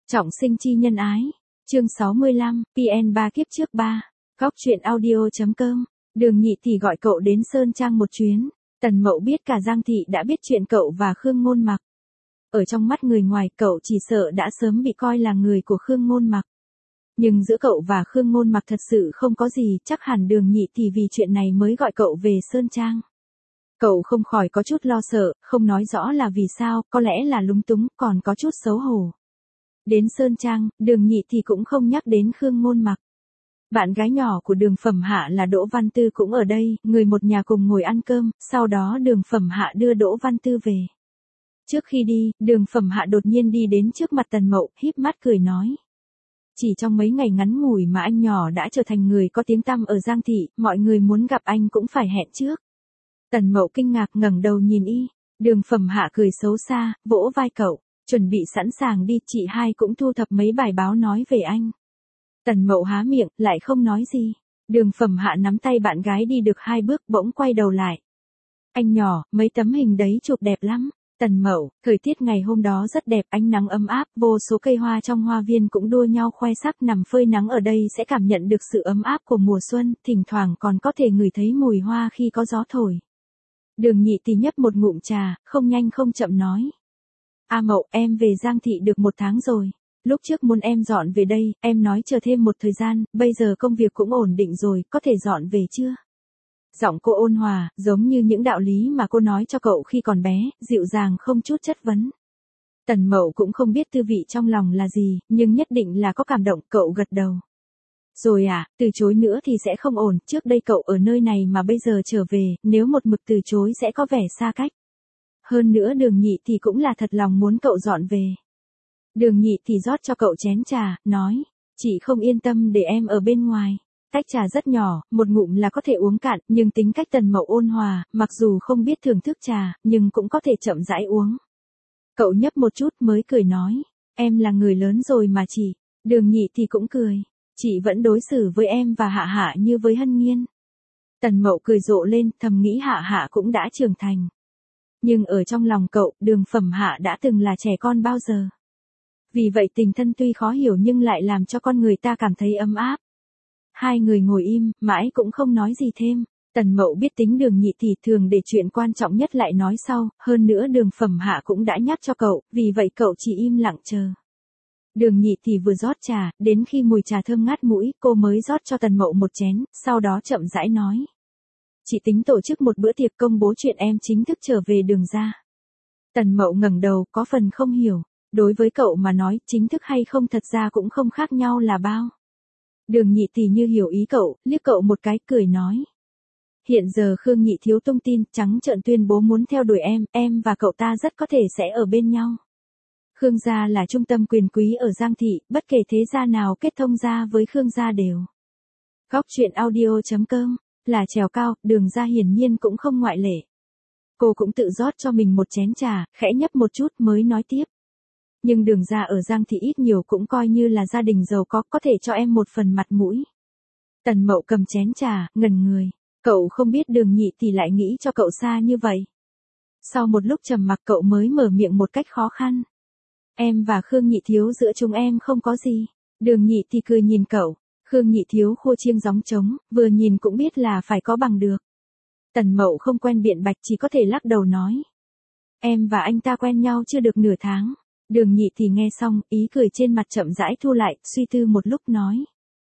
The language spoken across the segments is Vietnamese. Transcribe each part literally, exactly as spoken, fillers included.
Trọng sinh chi nhân ái. Chương sáu mươi lăm, pê en ba kiếp trước ba. Góc truyện audio.com. Đường Nhị Tỷ gọi cậu đến Sơn Trang một chuyến. Tần Mậu biết cả Giang Thị đã biết chuyện cậu và Khương Ngôn Mặc. Ở trong mắt người ngoài cậu chỉ sợ đã sớm bị coi là người của Khương Ngôn Mặc. Nhưng giữa cậu và Khương Ngôn Mặc thật sự không có gì, chắc hẳn Đường Nhị Tỷ vì chuyện này mới gọi cậu về Sơn Trang. Cậu không khỏi có chút lo sợ, không nói rõ là vì sao, có lẽ là lúng túng, còn có chút xấu hổ. Đến Sơn Trang, Đường Nhị Tỷ cũng không nhắc đến Khương Ngôn Mặc. Bạn gái nhỏ của Đường Phẩm Hạ là Đỗ Văn Tư cũng ở đây, người một nhà cùng ngồi ăn cơm, sau đó Đường Phẩm Hạ đưa Đỗ Văn Tư về. Trước khi đi, Đường Phẩm Hạ đột nhiên đi đến trước mặt Tần Mậu, híp mắt cười nói. Chỉ trong mấy ngày ngắn ngủi mà anh nhỏ đã trở thành người có tiếng tăm ở Giang Thị, mọi người muốn gặp anh cũng phải hẹn trước. Tần Mậu kinh ngạc ngẩng đầu nhìn y, Đường Phẩm Hạ cười xấu xa, vỗ vai cậu, chuẩn bị sẵn sàng đi, chị hai cũng thu thập mấy bài báo nói về anh. Tần Mậu há miệng, lại không nói gì. Đường Phẩm Hạ nắm tay bạn gái đi được hai bước bỗng quay đầu lại. Anh nhỏ, mấy tấm hình đấy chụp đẹp lắm. Tần Mậu, thời tiết ngày hôm đó rất đẹp, ánh nắng ấm áp, vô số cây hoa trong hoa viên cũng đua nhau khoe sắc, nằm phơi nắng ở đây sẽ cảm nhận được sự ấm áp của mùa xuân, thỉnh thoảng còn có thể ngửi thấy mùi hoa khi có gió thổi. Đường Nhị Tỷ nhấp một ngụm trà, không nhanh không chậm nói. A Mậu, em về Giang Thị được một tháng rồi. Lúc trước muốn em dọn về đây, em nói chờ thêm một thời gian, bây giờ công việc cũng ổn định rồi, có thể dọn về chưa? Giọng cô ôn hòa, giống như những đạo lý mà cô nói cho cậu khi còn bé, dịu dàng không chút chất vấn. Tần Mậu cũng không biết tư vị trong lòng là gì, nhưng nhất định là có cảm động, cậu gật đầu. Rồi à, từ chối nữa thì sẽ không ổn, trước đây cậu ở nơi này mà bây giờ trở về, nếu một mực từ chối sẽ có vẻ xa cách. Hơn nữa Đường Nhị thì cũng là thật lòng muốn cậu dọn về. Đường Nhị thì rót cho cậu chén trà, nói, chị không yên tâm để em ở bên ngoài. Tách trà rất nhỏ, một ngụm là có thể uống cạn, nhưng tính cách Tần Mậu ôn hòa, mặc dù không biết thưởng thức trà, nhưng cũng có thể chậm rãi uống. Cậu nhấp một chút mới cười nói, em là người lớn rồi mà chị. Đường Nhị thì cũng cười, chị vẫn đối xử với em và Hạ Hạ như với Hân Nghiên. Tần Mậu cười rộ lên, thầm nghĩ Hạ Hạ cũng đã trưởng thành. Nhưng ở trong lòng cậu, Đường Phẩm Hạ đã từng là trẻ con bao giờ. Vì vậy tình thân tuy khó hiểu nhưng lại làm cho con người ta cảm thấy ấm áp. Hai người ngồi im, mãi cũng không nói gì thêm. Tần Mậu biết tính Đường Nhị thì thường để chuyện quan trọng nhất lại nói sau, hơn nữa Đường Phẩm Hạ cũng đã nhắc cho cậu, vì vậy cậu chỉ im lặng chờ. Đường Nhị thì vừa rót trà, đến khi mùi trà thơm ngát mũi, cô mới rót cho Tần Mậu một chén, sau đó chậm rãi nói. Chị tính tổ chức một bữa tiệc công bố chuyện em chính thức trở về Đường gia. Tần Mậu ngẩng đầu, có phần không hiểu. Đối với cậu mà nói, chính thức hay không thật ra cũng không khác nhau là bao. Đường Nhị thì như hiểu ý cậu, liếc cậu một cái, cười nói. Hiện giờ Khương Nhị Thiếu tung tin, trắng trợn tuyên bố muốn theo đuổi em, em và cậu ta rất có thể sẽ ở bên nhau. Khương gia là trung tâm quyền quý ở Giang Thị, bất kể thế gia nào kết thông gia với Khương gia đều. Góc truyện audio.com, là trèo cao, Đường gia hiển nhiên cũng không ngoại lệ. Cô cũng tự rót cho mình một chén trà, khẽ nhấp một chút mới nói tiếp. Nhưng Đường gia ở Giang Thị ít nhiều cũng coi như là gia đình giàu có, có thể cho em một phần mặt mũi. Tần Mậu cầm chén trà, ngẩn người. Cậu không biết Đường Nhị thì lại nghĩ cho cậu xa như vậy. Sau một lúc trầm mặc cậu mới mở miệng một cách khó khăn. Em và Khương Nhị Thiếu giữa chúng em không có gì. Đường Nhị thì cười nhìn cậu. Khương Nhị Thiếu khua chiêng gióng trống, vừa nhìn cũng biết là phải có bằng được. Tần Mậu không quen biện bạch, chỉ có thể lắc đầu nói. Em và anh ta quen nhau chưa được nửa tháng. Đường Nhị thì nghe xong, ý cười trên mặt chậm rãi thu lại, suy tư một lúc nói.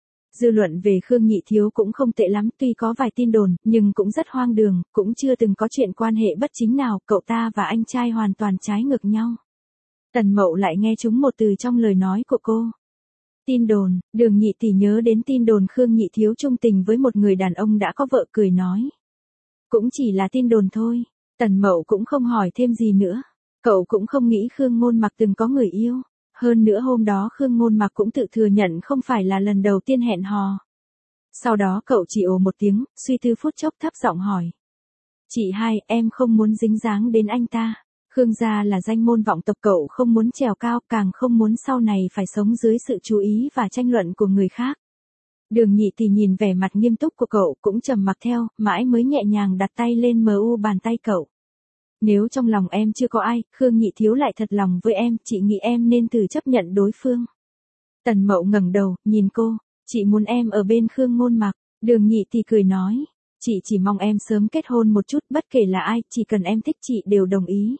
Dư luận về Khương Nhị Thiếu cũng không tệ lắm, tuy có vài tin đồn, nhưng cũng rất hoang đường, cũng chưa từng có chuyện quan hệ bất chính nào, cậu ta và anh trai hoàn toàn trái ngược nhau. Tần Mậu lại nghe trúng một từ trong lời nói của cô. Tin đồn. Đường Nhị thì nhớ đến tin đồn Khương Nhị Thiếu trung tình với một người đàn ông đã có vợ, cười nói. Cũng chỉ là tin đồn thôi. Tần Mậu cũng không hỏi thêm gì nữa. Cậu cũng không nghĩ Khương Ngôn Mặc từng có người yêu. Hơn nữa hôm đó Khương Ngôn Mặc cũng tự thừa nhận không phải là lần đầu tiên hẹn hò. Sau đó cậu chỉ ồ một tiếng, suy tư phút chốc thấp giọng hỏi. Chị hai, em không muốn dính dáng đến anh ta. Khương gia là danh môn vọng tộc, cậu không muốn trèo cao, càng không muốn sau này phải sống dưới sự chú ý và tranh luận của người khác. Đường Nhị thì nhìn vẻ mặt nghiêm túc của cậu, cũng trầm mặc theo, mãi mới nhẹ nhàng đặt tay lên mờ u bàn tay cậu. Nếu trong lòng em chưa có ai, Khương Nhị Thiếu lại thật lòng với em, chị nghĩ em nên từ chấp nhận đối phương. Tần Mậu ngẩng đầu, nhìn cô, chị muốn em ở bên Khương Ngôn Mặc. Đường Nhị thì cười nói, chị chỉ mong em sớm kết hôn một chút, bất kể là ai, chỉ cần em thích chị đều đồng ý.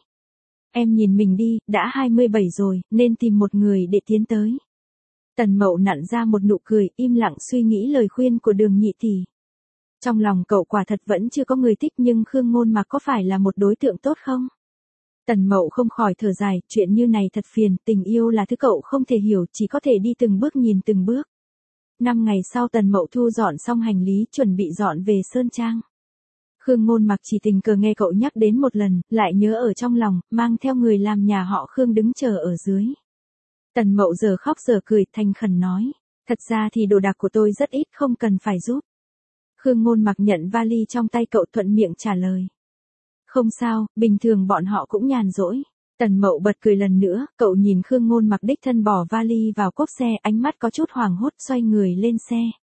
Em nhìn mình đi, đã hai mươi bảy rồi, nên tìm một người để tiến tới. Tần Mậu nặn ra một nụ cười, im lặng suy nghĩ lời khuyên của Đường Nhị tỷ. Trong lòng cậu quả thật vẫn chưa có người thích, nhưng Khương Ngôn Mặc có phải là một đối tượng tốt không? Tần Mậu không khỏi thở dài, chuyện như này thật phiền, tình yêu là thứ cậu không thể hiểu, chỉ có thể đi từng bước nhìn từng bước. Năm ngày sau Tần Mậu thu dọn xong hành lý, chuẩn bị dọn về Sơn Trang. Khương Ngôn Mặc chỉ tình cờ nghe cậu nhắc đến một lần, lại nhớ ở trong lòng, mang theo người làm nhà họ Khương đứng chờ ở dưới. Tần Mậu giờ khóc giờ cười, thành khẩn nói, thật ra thì đồ đạc của tôi rất ít, không cần phải giúp. Khương Ngôn Mặc nhận vali trong tay cậu, thuận miệng trả lời. Không sao, bình thường bọn họ cũng nhàn rỗi. Tần Mậu bật cười lần nữa, cậu nhìn Khương Ngôn Mặc đích thân bỏ vali vào cốp xe, ánh mắt có chút hoảng hốt, xoay người lên xe.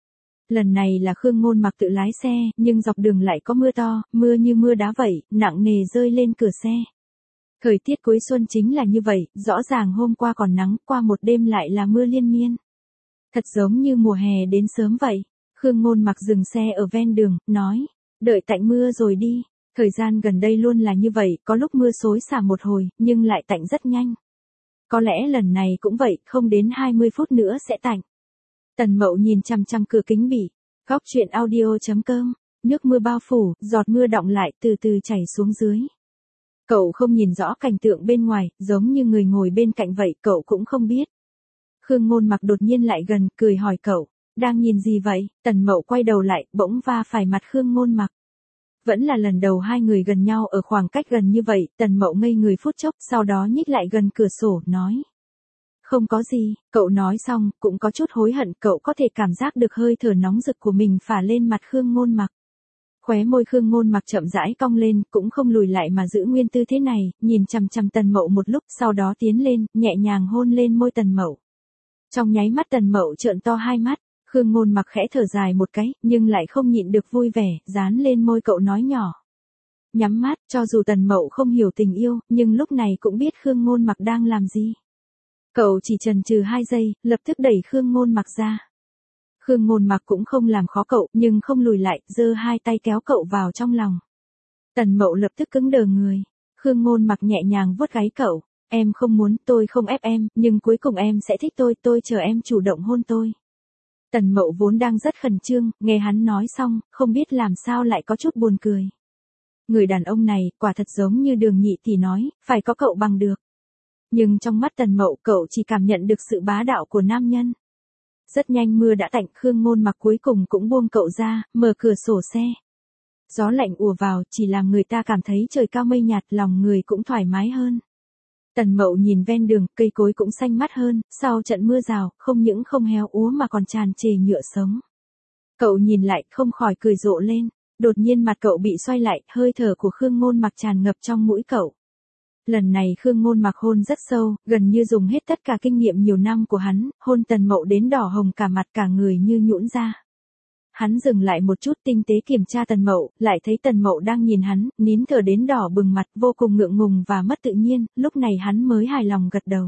Lần này là Khương Ngôn Mặc tự lái xe, nhưng dọc đường lại có mưa to, mưa như mưa đá vậy, nặng nề rơi lên cửa xe. Thời tiết cuối xuân chính là như vậy, rõ ràng hôm qua còn nắng, qua một đêm lại là mưa liên miên. Thật giống như mùa hè đến sớm vậy. Khương Ngôn Mặc dừng xe ở ven đường, nói, đợi tạnh mưa rồi đi. Thời gian gần đây luôn là như vậy, có lúc mưa xối xả một hồi, nhưng lại tạnh rất nhanh. Có lẽ lần này cũng vậy, không đến hai mươi phút nữa sẽ tạnh. Tần Mậu nhìn chằm chằm cửa kính bỉ. Góc truyện audio chấm com. Nước mưa bao phủ, giọt mưa đọng lại từ từ chảy xuống dưới. Cậu không nhìn rõ cảnh tượng bên ngoài, giống như người ngồi bên cạnh vậy, cậu cũng không biết. Khương Ngôn Mặc đột nhiên lại gần, cười hỏi cậu, đang nhìn gì vậy? Tần Mậu quay đầu lại, bỗng va phải mặt Khương Ngôn Mặc. Vẫn là lần đầu hai người gần nhau ở khoảng cách gần như vậy, Tần Mậu ngây người phút chốc, sau đó nhích lại gần cửa sổ, nói. Không có gì, cậu nói xong, cũng có chút hối hận, cậu có thể cảm giác được hơi thở nóng rực của mình phả lên mặt Khương Ngôn Mặc. Khóe môi Khương Ngôn Mặc chậm rãi cong lên, cũng không lùi lại mà giữ nguyên tư thế này, nhìn chằm chằm Tần Mậu một lúc, sau đó tiến lên, nhẹ nhàng hôn lên môi Tần Mậu. Trong nháy mắt Tần Mậu trợn to hai mắt, Khương Ngôn Mặc khẽ thở dài một cái, nhưng lại không nhịn được vui vẻ, dán lên môi cậu nói nhỏ. Nhắm mắt, cho dù Tần Mậu không hiểu tình yêu, nhưng lúc này cũng biết Khương Ngôn Mặc đang làm gì. Cậu chỉ chần chừ hai giây, lập tức đẩy Khương Ngôn Mặc ra. Khương Ngôn Mặc cũng không làm khó cậu, nhưng không lùi lại, giơ hai tay kéo cậu vào trong lòng. Tần Mậu lập tức cứng đờ người. Khương Ngôn Mặc nhẹ nhàng vuốt gáy cậu, em không muốn, tôi không ép em, nhưng cuối cùng em sẽ thích tôi, tôi chờ em chủ động hôn tôi. Tần Mậu vốn đang rất khẩn trương, nghe hắn nói xong, không biết làm sao lại có chút buồn cười. Người đàn ông này, quả thật giống như Đường Nhị tỷ nói, phải có cậu bằng được. Nhưng trong mắt Tần Mậu, cậu chỉ cảm nhận được sự bá đạo của nam nhân. Rất nhanh mưa đã tạnh, Khương Ngôn Mặc cuối cùng cũng buông cậu ra, mở cửa sổ xe. Gió lạnh ùa vào, chỉ làm người ta cảm thấy trời cao mây nhạt, lòng người cũng thoải mái hơn. Tần Mậu nhìn ven đường, cây cối cũng xanh mát hơn, sau trận mưa rào, không những không héo úa mà còn tràn trề nhựa sống. Cậu nhìn lại, không khỏi cười rộ lên, đột nhiên mặt cậu bị xoay lại, hơi thở của Khương Ngôn Mặc tràn ngập trong mũi cậu. Lần này Khương Ngôn Mặc hôn rất sâu, gần như dùng hết tất cả kinh nghiệm nhiều năm của hắn, hôn Tần Mậu đến đỏ hồng cả mặt cả người như nhũn ra. Hắn dừng lại một chút, tinh tế kiểm tra Tần Mậu, lại thấy Tần Mậu đang nhìn hắn, nín thở đến đỏ bừng mặt, vô cùng ngượng ngùng và mất tự nhiên, lúc này hắn mới hài lòng gật đầu.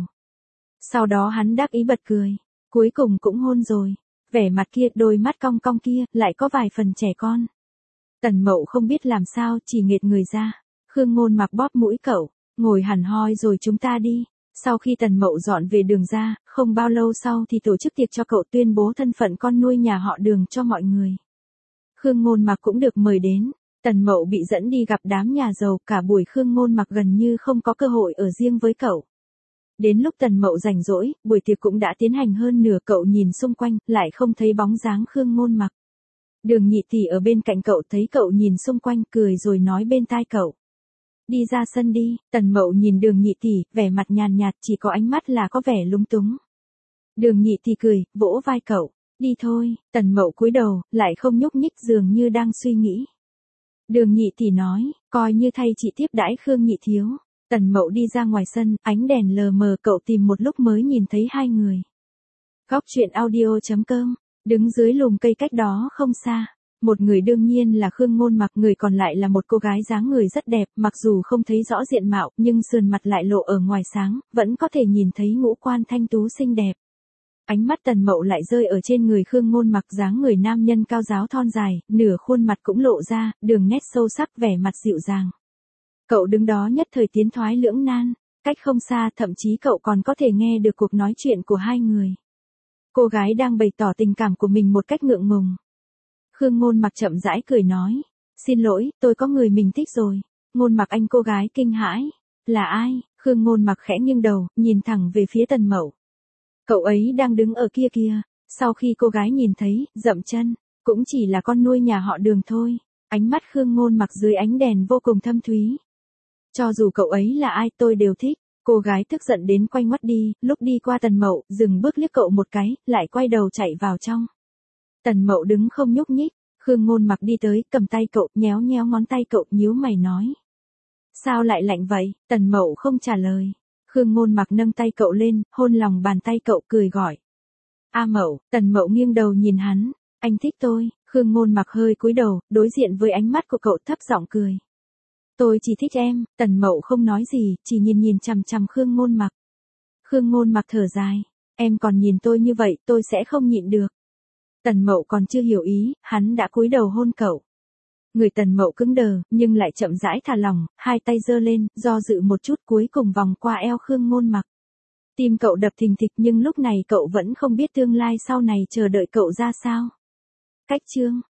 Sau đó hắn đắc ý bật cười, cuối cùng cũng hôn rồi, vẻ mặt kia, đôi mắt cong cong kia, lại có vài phần trẻ con. Tần Mậu không biết làm sao, chỉ nghệt người ra. Khương Ngôn Mặc bóp mũi cậu, ngồi hẳn hoi rồi chúng ta đi. Sau khi Tần Mậu dọn về Đường ra, không bao lâu sau thì tổ chức tiệc cho cậu, tuyên bố thân phận con nuôi nhà họ Đường cho mọi người. Khương Ngôn Mặc cũng được mời đến. Tần Mậu bị dẫn đi gặp đám nhà giàu, cả buổi Khương Ngôn Mặc gần như không có cơ hội ở riêng với cậu. Đến lúc Tần Mậu rảnh rỗi, buổi tiệc cũng đã tiến hành hơn nửa, cậu nhìn xung quanh, lại không thấy bóng dáng Khương Ngôn Mặc. Đường Nhị tỷ ở bên cạnh cậu thấy cậu nhìn xung quanh, cười rồi nói bên tai cậu. Đi ra sân đi. Tần Mậu nhìn Đường Nhị tỷ, vẻ mặt nhàn nhạt, chỉ có ánh mắt là có vẻ lúng túng. Đường Nhị tỷ cười, vỗ vai cậu, đi thôi. Tần Mậu cúi đầu, lại không nhúc nhích, dường như đang suy nghĩ. Đường Nhị tỷ nói, coi như thay chị tiếp đãi Khương Nhị thiếu. Tần Mậu đi ra ngoài sân, ánh đèn lờ mờ, cậu tìm một lúc mới nhìn thấy hai người. Góc truyện audio chấm com. Đứng dưới lùm cây cách đó không xa, Một người đương nhiên là Khương Ngôn Mặc, người còn lại là một cô gái dáng người rất đẹp, mặc dù không thấy rõ diện mạo, nhưng sườn mặt lại lộ ở ngoài sáng, vẫn có thể nhìn thấy ngũ quan thanh tú xinh đẹp. Ánh mắt Tần Mậu lại rơi ở trên người Khương Ngôn Mặc, dáng người nam nhân cao ráo thon dài, nửa khuôn mặt cũng lộ ra, đường nét sâu sắc, vẻ mặt dịu dàng. Cậu đứng đó nhất thời tiến thoái lưỡng nan, cách không xa thậm chí cậu còn có thể nghe được cuộc nói chuyện của hai người. Cô gái đang bày tỏ tình cảm của mình một cách ngượng ngùng. Khương Ngôn Mặc chậm rãi cười nói, xin lỗi, tôi có người mình thích rồi. Ngôn Mặc anh, cô gái kinh hãi, là ai? Khương Ngôn Mặc khẽ nghiêng đầu, nhìn thẳng về phía Tần Mậu. Cậu ấy đang đứng ở kia kia. Sau khi cô gái nhìn thấy, dậm chân, cũng chỉ là con nuôi nhà họ Đường thôi. Ánh mắt Khương Ngôn Mặc dưới ánh đèn vô cùng thâm thúy. Cho dù cậu ấy là ai tôi đều thích. Cô gái tức giận đến quay ngoắt đi, lúc đi qua Tần Mậu, dừng bước liếc cậu một cái, lại quay đầu chạy vào trong. Tần Mậu đứng không nhúc nhích, Khương Ngôn Mặc đi tới, cầm tay cậu, nhéo nhéo ngón tay cậu, nhíu mày nói. Sao lại lạnh vậy? Tần Mậu không trả lời. Khương Ngôn Mặc nâng tay cậu lên, hôn lòng bàn tay cậu, cười gọi. A Mậu. Tần Mậu nghiêng đầu nhìn hắn, anh thích tôi. Khương Ngôn Mặc hơi cúi đầu, đối diện với ánh mắt của cậu, thấp giọng cười. Tôi chỉ thích em. Tần Mậu không nói gì, chỉ nhìn nhìn chằm chằm Khương Ngôn Mặc. Khương Ngôn Mặc thở dài, em còn nhìn tôi như vậy, tôi sẽ không nhịn được. Tần Mậu còn chưa hiểu ý, hắn đã cúi đầu hôn cậu. Người Tần Mậu cứng đờ, nhưng lại chậm rãi thả lỏng, hai tay giơ lên, do dự một chút, cuối cùng vòng qua eo Khương Ngôn Mặc. Tim cậu đập thình thịch, nhưng lúc này cậu vẫn không biết tương lai sau này chờ đợi cậu ra sao. Cách chương